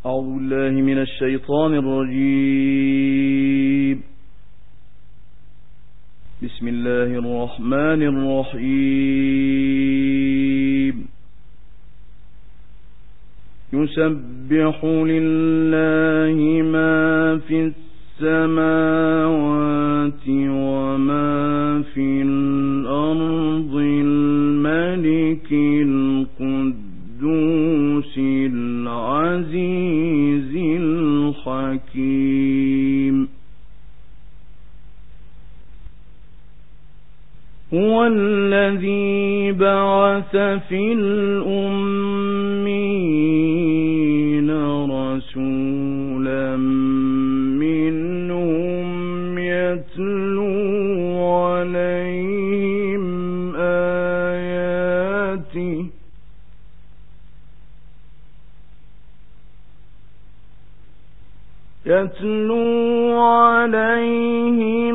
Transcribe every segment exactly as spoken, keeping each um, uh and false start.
أعوذ بالله من الشيطان الرجيم. بسم الله الرحمن الرحيم. يسبح لله ما في السماوات وما في الأرض الملك القدوس العزيز الحكيم. هو الذي بعث في الأمين رسولا منهم يتلو عليهم آياته يتلو عليهم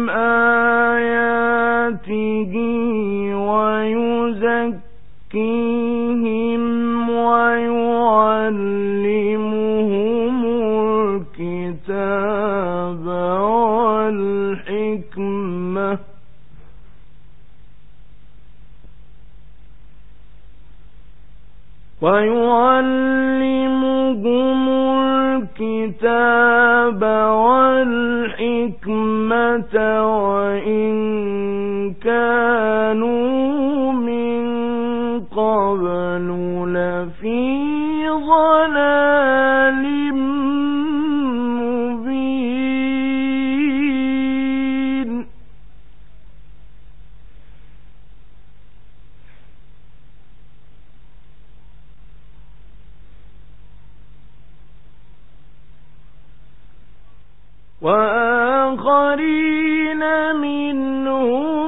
آياته ويزكيهم ويعلمهم الكتاب والحكمة ويعلمهم الكتاب والحكمة وإن كانوا من قبل لفي ضلال مبين. وآخرين منهم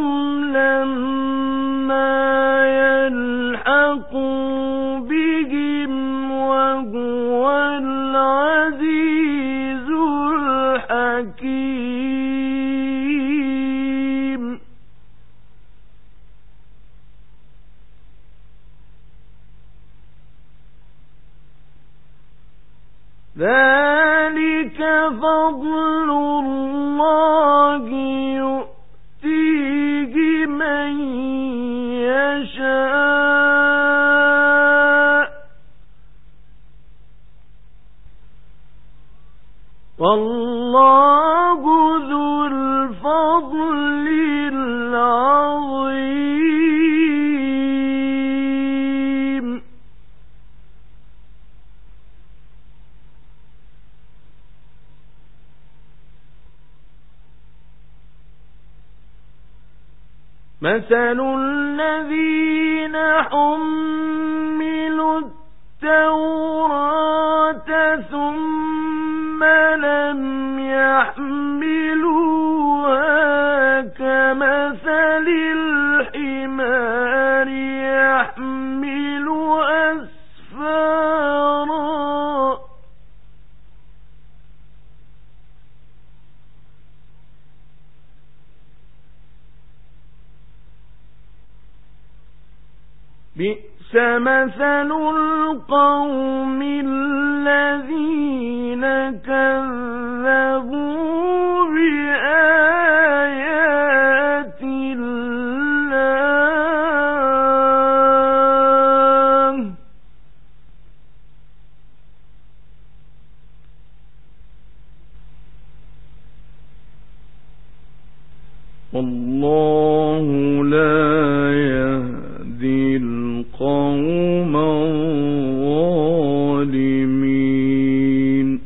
لما يلحقوا بهم وهو العزيز الحكيم. ذلك فضل الله يؤتيه من يشاء والله ذو الفضل العظيم. مثل الذين حملوا التوراة ثم لم يحملوها كمثل الحمار يحمل أسفارا بئس مثل القوم الذين كذبوا بآيات الله والله لا يهدي القوم الظالمين.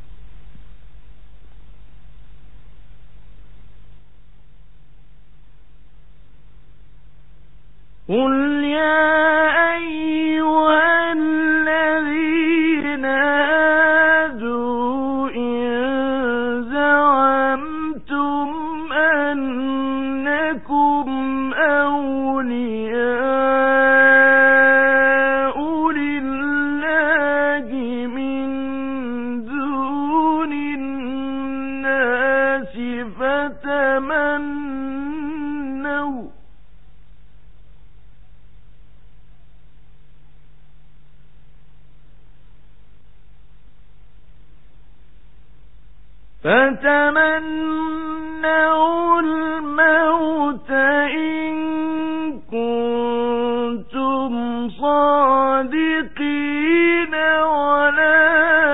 قل يا أيها الذين هادوا إن زعمتم أنكم فتمنوا الموت إن كنتم صادقين ولا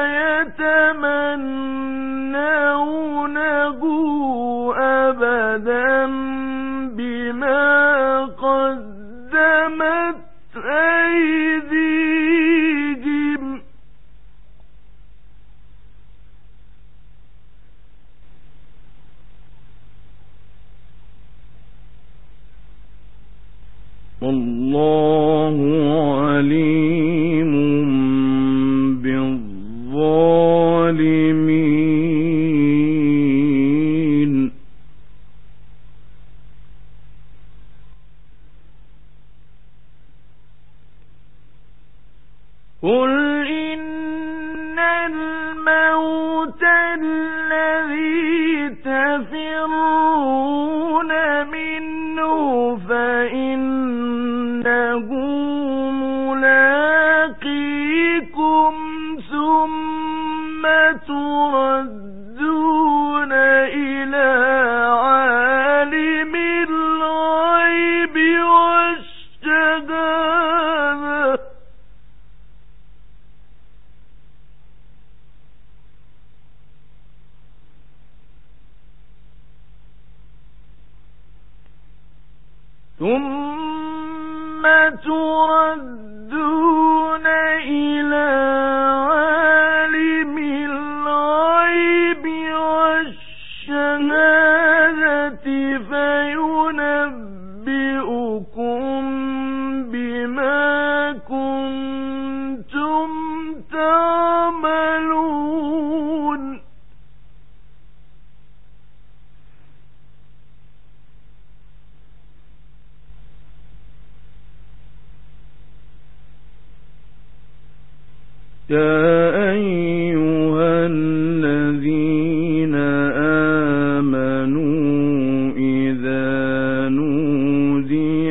يتمنونه أبدا بما قدمت أيديهم والله عليم بالظالمين. قل إن الموت الذي تفرون منه فإنه ملاقيكم ثم تردون إلى عالم الغيب والشهادة ثم تردون إلى عالم الغيب والشهادة فينبئكم بما كنتم تعملون. يا أيها الذين آمنوا إذا نودي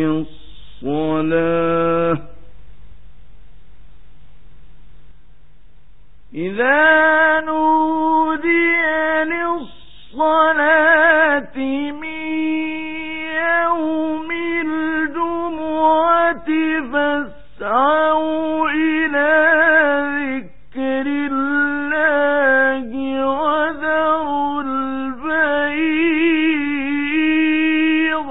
للصلاة إذا نودي للصلاة من يوم الجمعة فاسعوا إلى ذكر الله وذروا البيع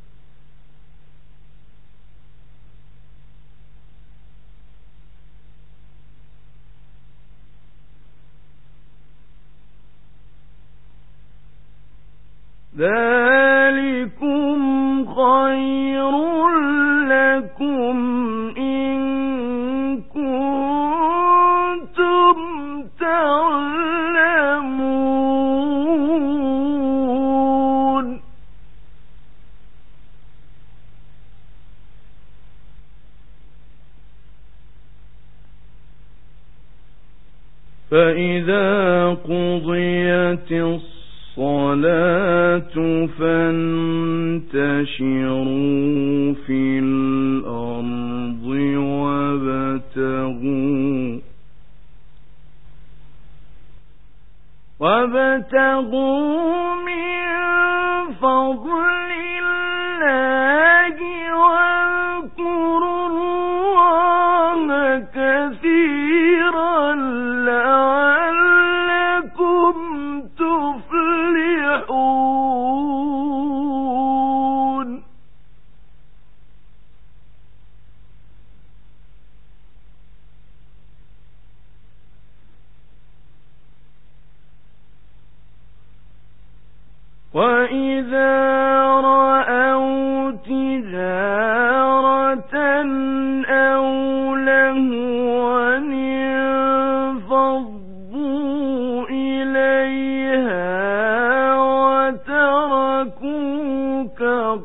ذلكم خير لكم إن كنتم تعلمون. فإذا قضيت الصلاة فانتشروا في الأرض وابتغوا وابتغوا من فضل الله واذكروا الله كثيرا لعلكم تفلحون. وإذا رأوا تجارة أو لهوا انفضوا إليها وتركوك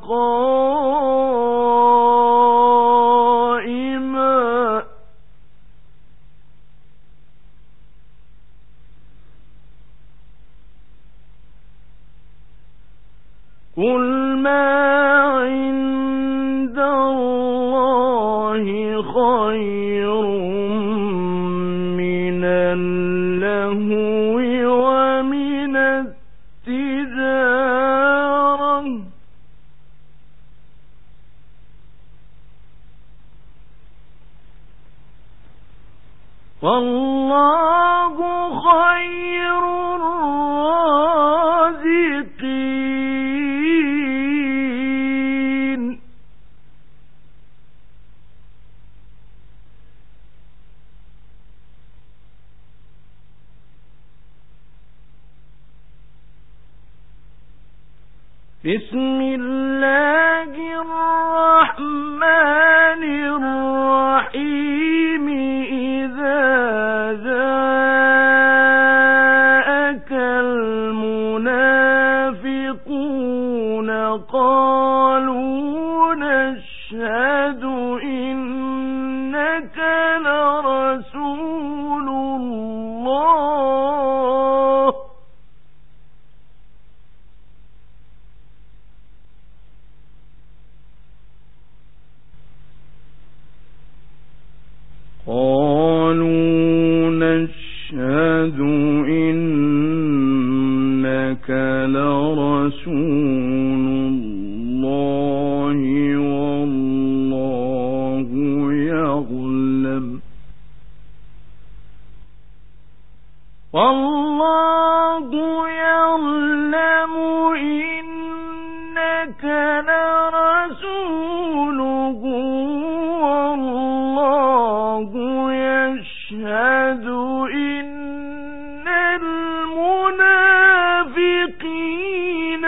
قائما قل ما عند الله خير من اللهو ومن والله خير الرازقين. بسم الله الرحمن الرحيم. إذا جاءك المنافقون قالوا نشهد إنك لرسول الله قالوا نشهد إنك لرسول الله والله يعلم والله يعلم إنك لرسوله والله يشهد إن المنافقين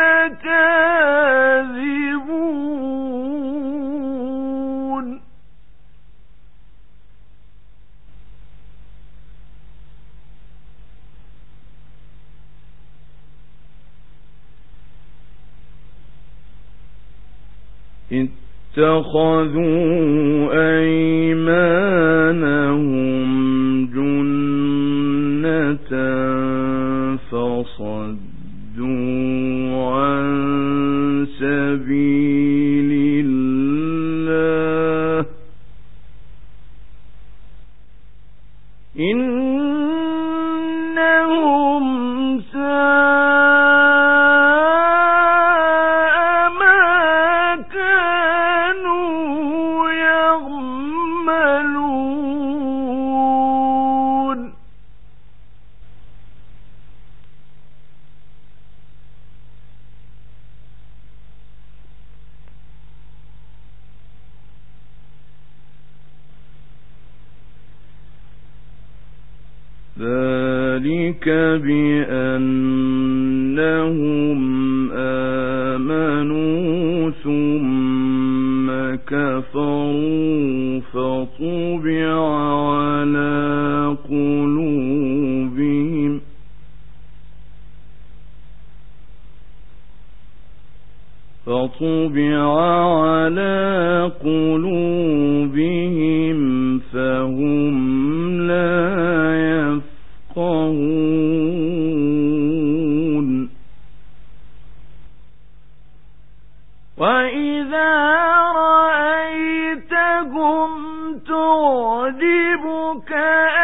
لكاذبون. اتخذوا أيمانهم جنة فصدوا عن سبيل الله إنهم ساء ما كانوا يعملون. ذلك بأنهم آمنوا ثم كفروا فطبع على قلوبهم فطبع على قلوبهم فهم لا يفقهون. وإذا رأيتهم تعجبك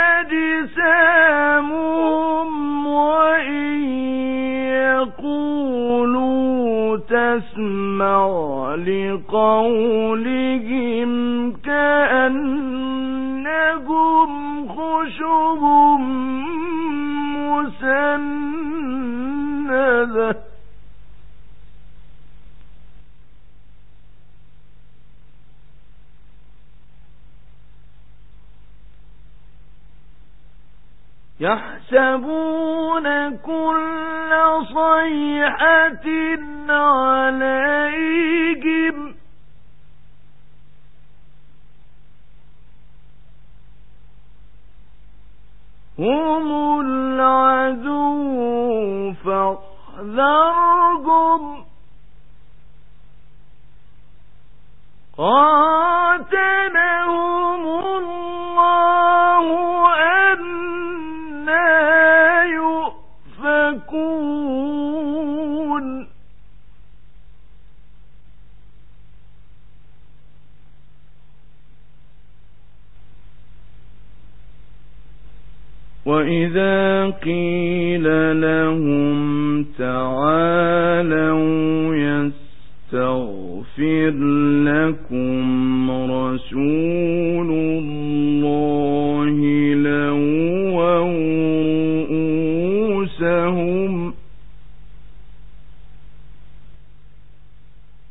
أجسامهم وإن يقولوا تسمع لقولهم كأنهم خشب مسندة يحسبون كل صيحة عليهم هم العدو فاحذرهم قاتلهم الله أنى يؤفكون. وإذا قيل لهم تعالوا يستغفر لكم رسول الله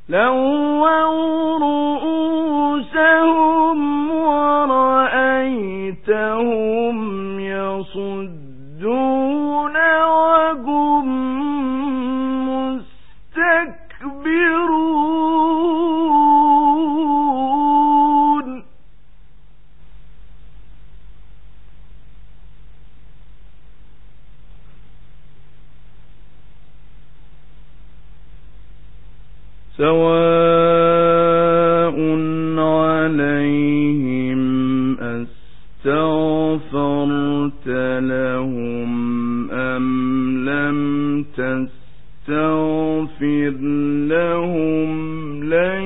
لووا رؤوسهم ورأيتهم يصدون وهم مستكبرون سواء عليهم أستغفرت لهم أم لم تستغفر لهم لن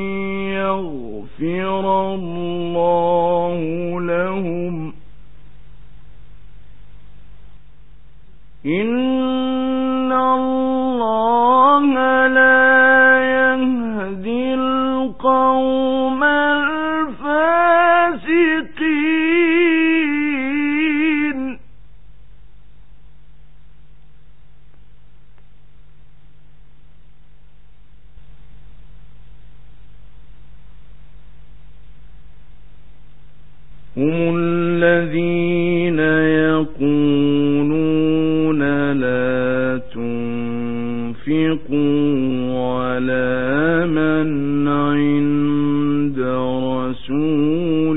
يغفر الله لهم إن الله لا يهدي القوم الفاسقين هم الذين يقولون لا تنفقوا على من عند رسول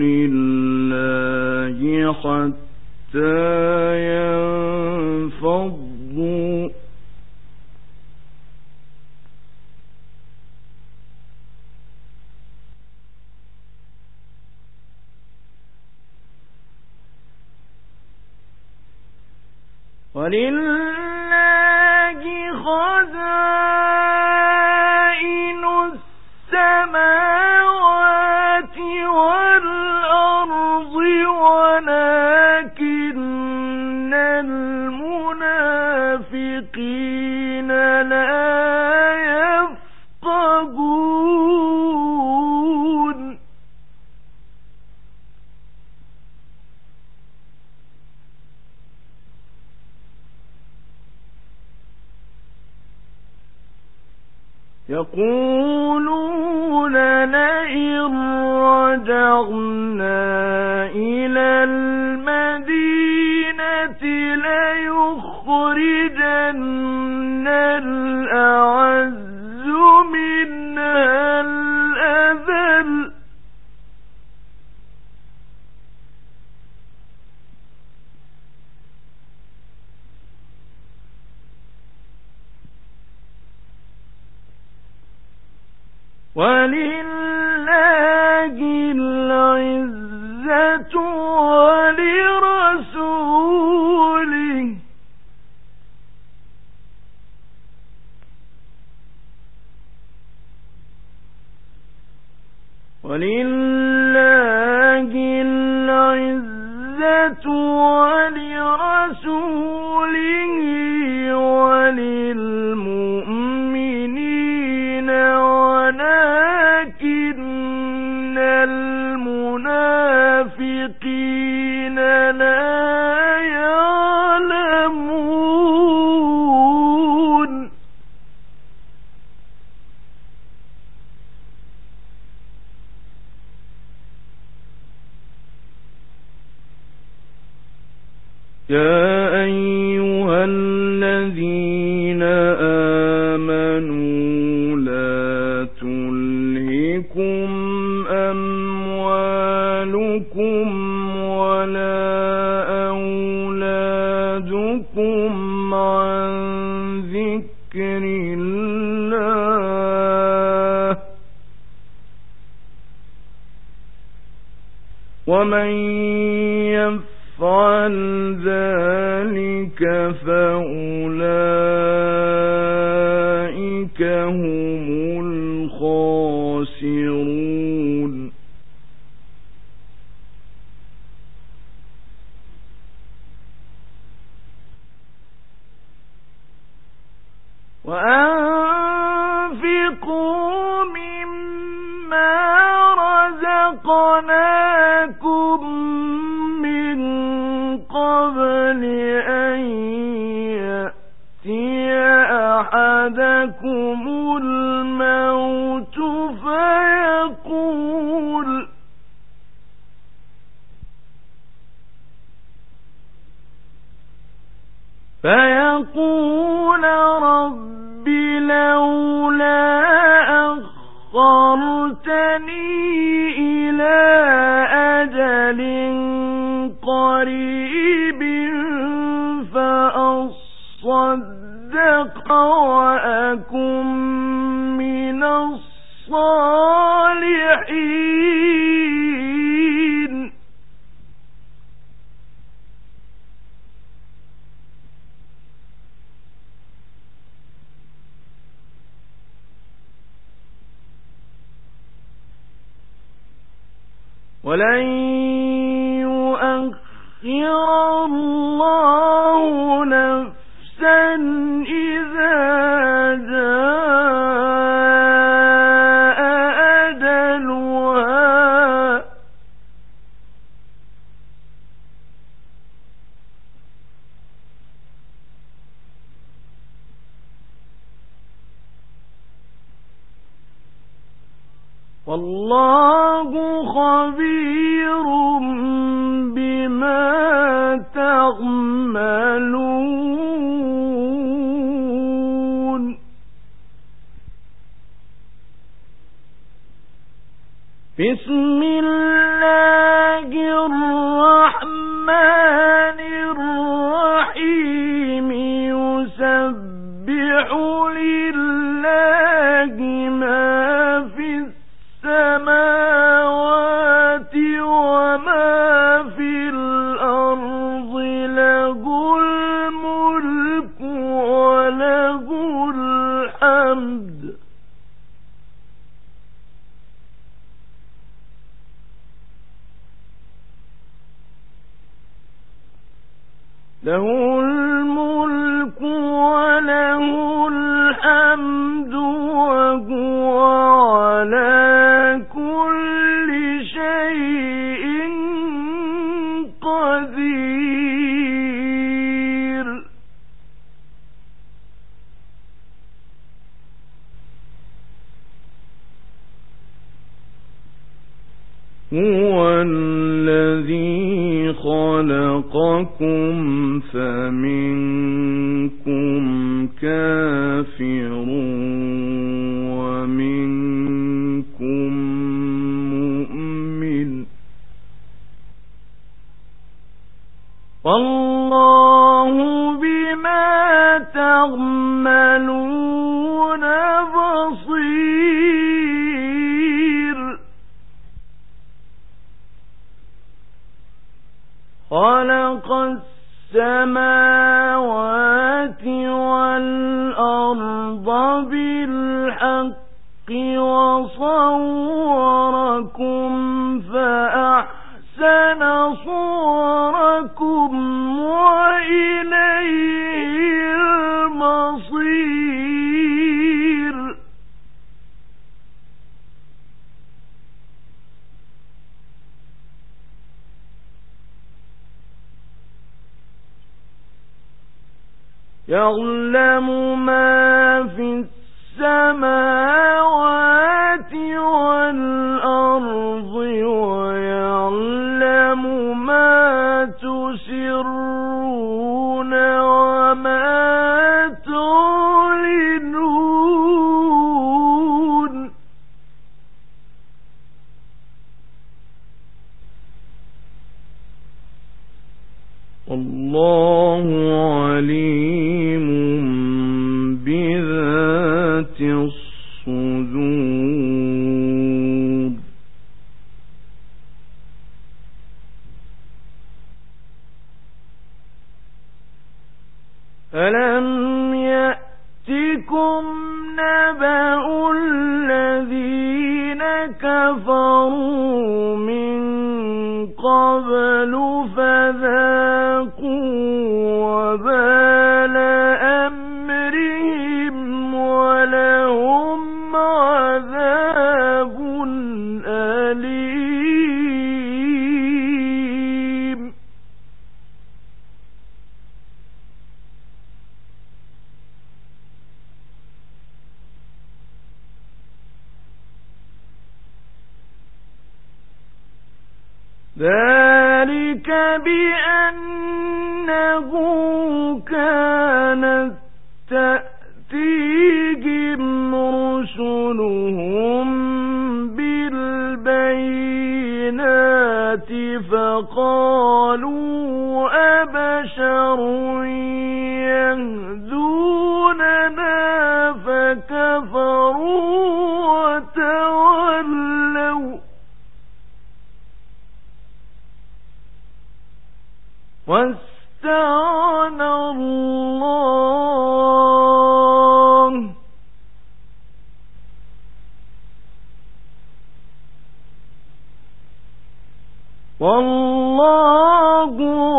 الله حتى ينفضوا ولله خزائن السماوات والأرض ولكن المنافقين لا يفقهون يقولون لئن رجعنا إلى المدينة ليخرجن الأعز منها الأذل ولله العزة ولرسوله ولله العزة ولرسوله وللمؤمنين ولكن المنافقين لا يعلمون يا أيها الذين آمنوا لا تلهكم أموالكم ولا أولادكم عن ذكر الله ومن يفعل ذلك فأولئك هم الخاسرون وأنفقوا مما رزقناكم من قبل أن يأتي أحدكم الموت فيقول رب لولا أخرتني إلى أجل قريب فأصدق وأكن من الصالحين. ولن يؤخر الله نفسا إذا جاء أجلها والله خبير بما تعملون. بسم الله الرحمن الرحيم. يسبح لله ما في السماوات وما في الأرض له الملك وله الحمد له الملك وله الحمد وهو على كل شيء قدير. هو الذي خلقكم فمنكم كافر ومنكم مؤمن والله بما تعملون بصير. خلق السماوات والأرض بالحق وصوركم فأحسن صوركم وإليه المصير. يعلم ما في السماوات والأرض ويعلم ما تسرون وما تعلنون. الله عليم بذات الصدور. ألم يأتكم نبأ الذين كفروا من قبل فذاقوا وبال أمرهم ولهم عذاب أليم. ذلك بأن إنه كانت تأتيهم رسلهم بالبينات فقالوا أبشر يهدوننا فكفروا وتولوا واستغنى الله والله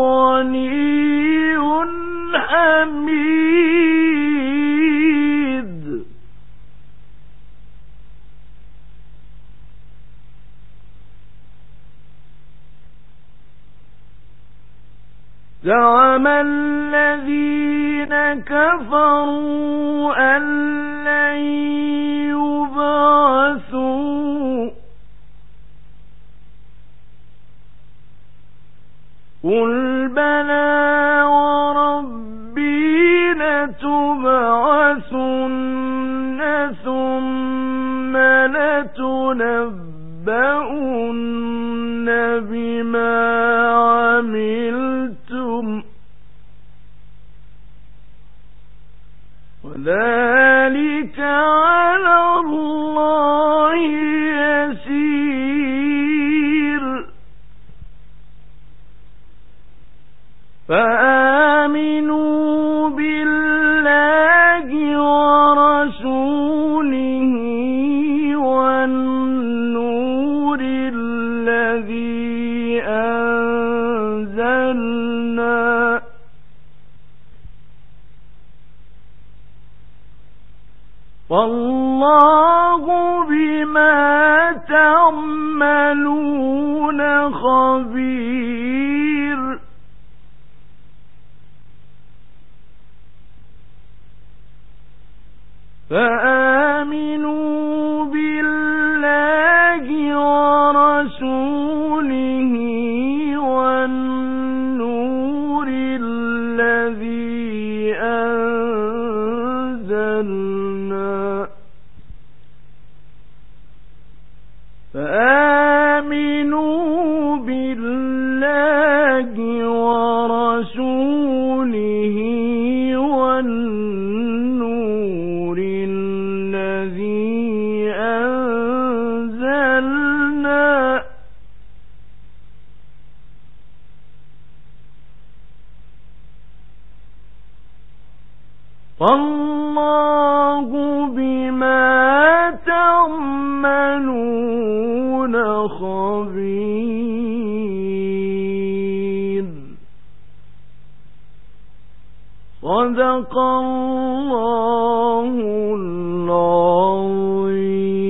غني حميد. زعم الذين كفروا أن لن يبعثوا قل بلى وربي لتبعثن ثم لتنبؤن بما عملتم وذلك على الله يسير. فآمنوا بالله ورسوله والنور الذي أنزلنا والله بما تعملون خبير. فآمنوا بالله ورسوله والنور الذي أنزلنا فآمنوا بالله ورسوله والنور الذي أنزلنا والله بما تعملون خبير. صدق الله العظيم.